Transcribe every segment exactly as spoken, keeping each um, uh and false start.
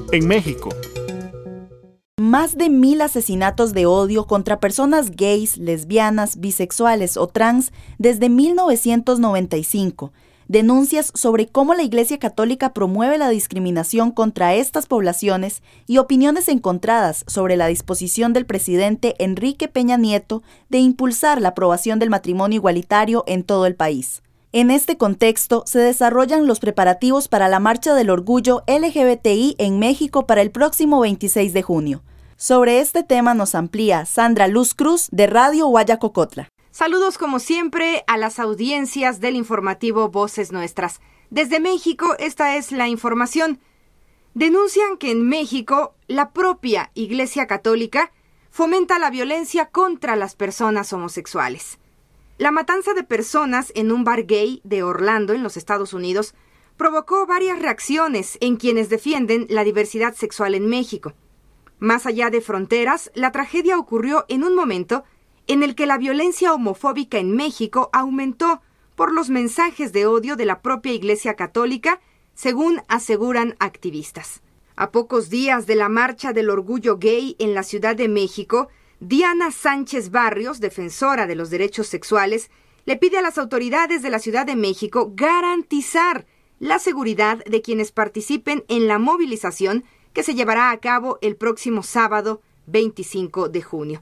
en México. Más de mil asesinatos de odio contra personas gays, lesbianas, bisexuales o trans desde mil novecientos noventa y cinco. Denuncias sobre cómo la Iglesia Católica promueve la discriminación contra estas poblaciones y opiniones encontradas sobre la disposición del presidente Enrique Peña Nieto de impulsar la aprobación del matrimonio igualitario en todo el país. En este contexto, se desarrollan los preparativos para la Marcha del Orgullo L G B T I en México para el próximo veintiséis de junio. Sobre este tema nos amplía Sandra Luz Cruz, de Radio Guayacocotla. Saludos como siempre a las audiencias del informativo Voces Nuestras. Desde México, esta es la información. Denuncian que en México, la propia Iglesia Católica fomenta la violencia contra las personas homosexuales. La matanza de personas en un bar gay de Orlando, en los Estados Unidos, provocó varias reacciones en quienes defienden la diversidad sexual en México. Más allá de fronteras, la tragedia ocurrió en un momento en el que la violencia homofóbica en México aumentó por los mensajes de odio de la propia Iglesia Católica, según aseguran activistas. A pocos días de la Marcha del Orgullo Gay en la Ciudad de México, Diana Sánchez Barrios, defensora de los derechos sexuales, le pide a las autoridades de la Ciudad de México garantizar la seguridad de quienes participen en la movilización que se llevará a cabo el próximo sábado veinticinco de junio.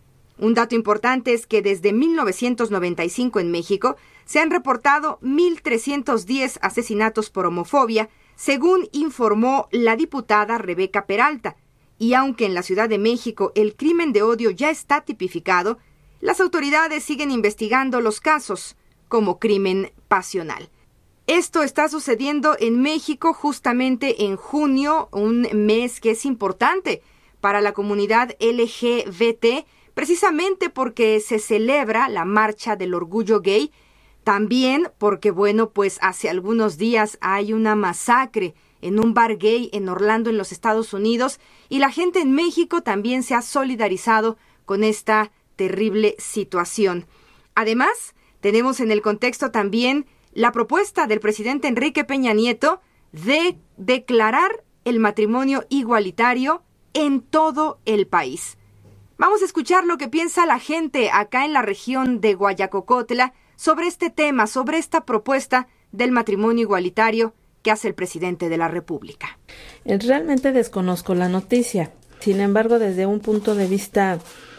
Un dato importante es que desde mil novecientos noventa y cinco en México se han reportado mil trescientos diez asesinatos por homofobia, según informó la diputada Rebeca Peralta. Y aunque en la Ciudad de México el crimen de odio ya está tipificado, las autoridades siguen investigando los casos como crimen pasional. Esto está sucediendo en México justamente en junio, un mes que es importante para la comunidad L G B T, precisamente porque se celebra la Marcha del Orgullo Gay, también porque, bueno, pues hace algunos días hay una masacre en un bar gay en Orlando, en los Estados Unidos, y la gente en México también se ha solidarizado con esta terrible situación. Además, tenemos en el contexto también la propuesta del presidente Enrique Peña Nieto de declarar el matrimonio igualitario en todo el país. Vamos a escuchar lo que piensa la gente acá en la región de Guayacocotla sobre este tema, sobre esta propuesta del matrimonio igualitario que hace el presidente de la República. Realmente desconozco la noticia. Sin embargo, desde un punto de vista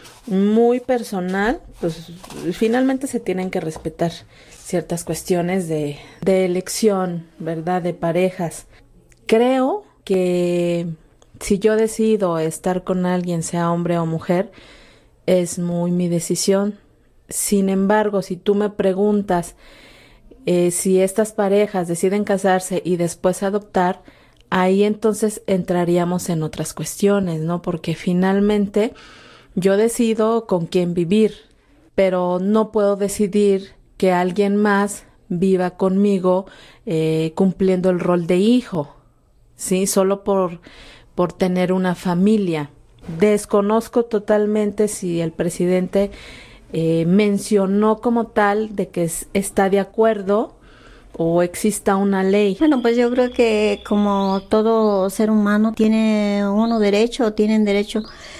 muy personal, pues finalmente se tienen que respetar ciertas cuestiones de, de elección, ¿verdad?, de parejas. Creo que si yo decido estar con alguien, sea hombre o mujer, es muy mi decisión. Sin embargo, si tú me preguntas eh, si estas parejas deciden casarse y después adoptar, ahí entonces entraríamos en otras cuestiones, ¿no? Porque finalmente yo decido con quién vivir, pero no puedo decidir que alguien más viva conmigo eh, cumpliendo el rol de hijo, ¿sí? Solo por por tener una familia. Desconozco totalmente si el presidente eh, mencionó como tal de que es, está de acuerdo o exista una ley. Bueno, pues yo creo que como todo ser humano tiene uno derecho, tienen derecho,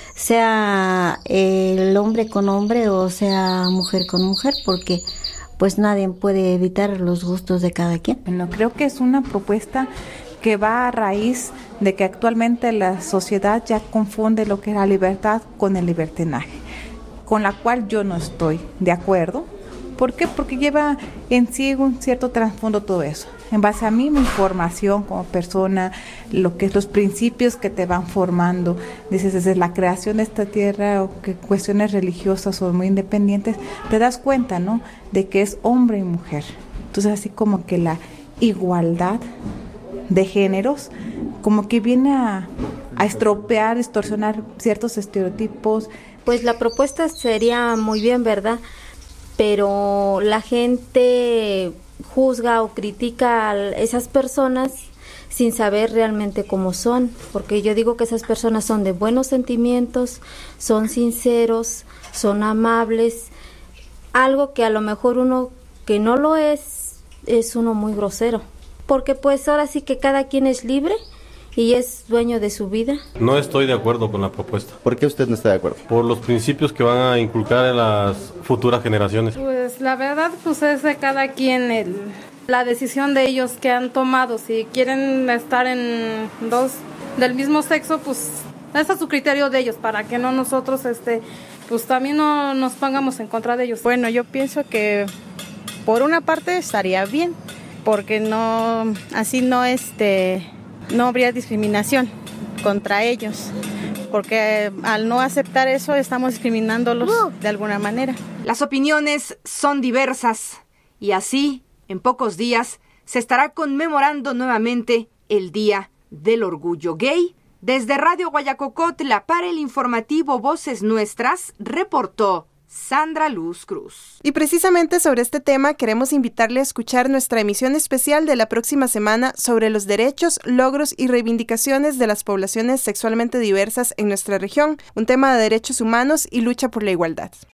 sea el hombre con hombre o sea mujer con mujer, porque pues nadie puede evitar los gustos de cada quien. Bueno, creo que es una propuesta que va a raíz de que actualmente la sociedad ya confunde lo que es la libertad con el libertinaje, con la cual yo no estoy de acuerdo. ¿Por qué? Porque lleva en sí un cierto trasfondo todo eso. En base a mí, mi formación como persona, lo que es los principios que te van formando, dices, desde la creación de esta tierra o que cuestiones religiosas son muy independientes, te das cuenta, ¿no?, de que es hombre y mujer. Entonces, así como que la igualdad de géneros como que viene a, a estropear, distorsionar ciertos estereotipos. Pues la propuesta sería muy bien, ¿verdad? Pero la gente juzga o critica a esas personas sin saber realmente cómo son, porque yo digo que esas personas son de buenos sentimientos, son sinceros, son amables, algo que a lo mejor uno que no lo es, es uno muy grosero, porque pues ahora sí que cada quien es libre y es dueño de su vida. No estoy de acuerdo con la propuesta. ¿Por qué usted no está de acuerdo? Por los principios que van a inculcar en las futuras generaciones. Pues la verdad, pues es de cada quien el, la decisión de ellos que han tomado. Si quieren estar en dos del mismo sexo, pues ese es su criterio de ellos, para que no nosotros, este, pues también no nos pongamos en contra de ellos. Bueno, yo pienso que por una parte estaría bien, porque no, así no, este, no habría discriminación contra ellos, porque al no aceptar eso estamos discriminándolos de alguna manera. Las opiniones son diversas y así, en pocos días, se estará conmemorando nuevamente el Día del Orgullo Gay. Desde Radio Guayacocotla para el informativo Voces Nuestras, reportó Sandra Luz Cruz. Y precisamente sobre este tema queremos invitarle a escuchar nuestra emisión especial de la próxima semana sobre los derechos, logros y reivindicaciones de las poblaciones sexualmente diversas en nuestra región, un tema de derechos humanos y lucha por la igualdad.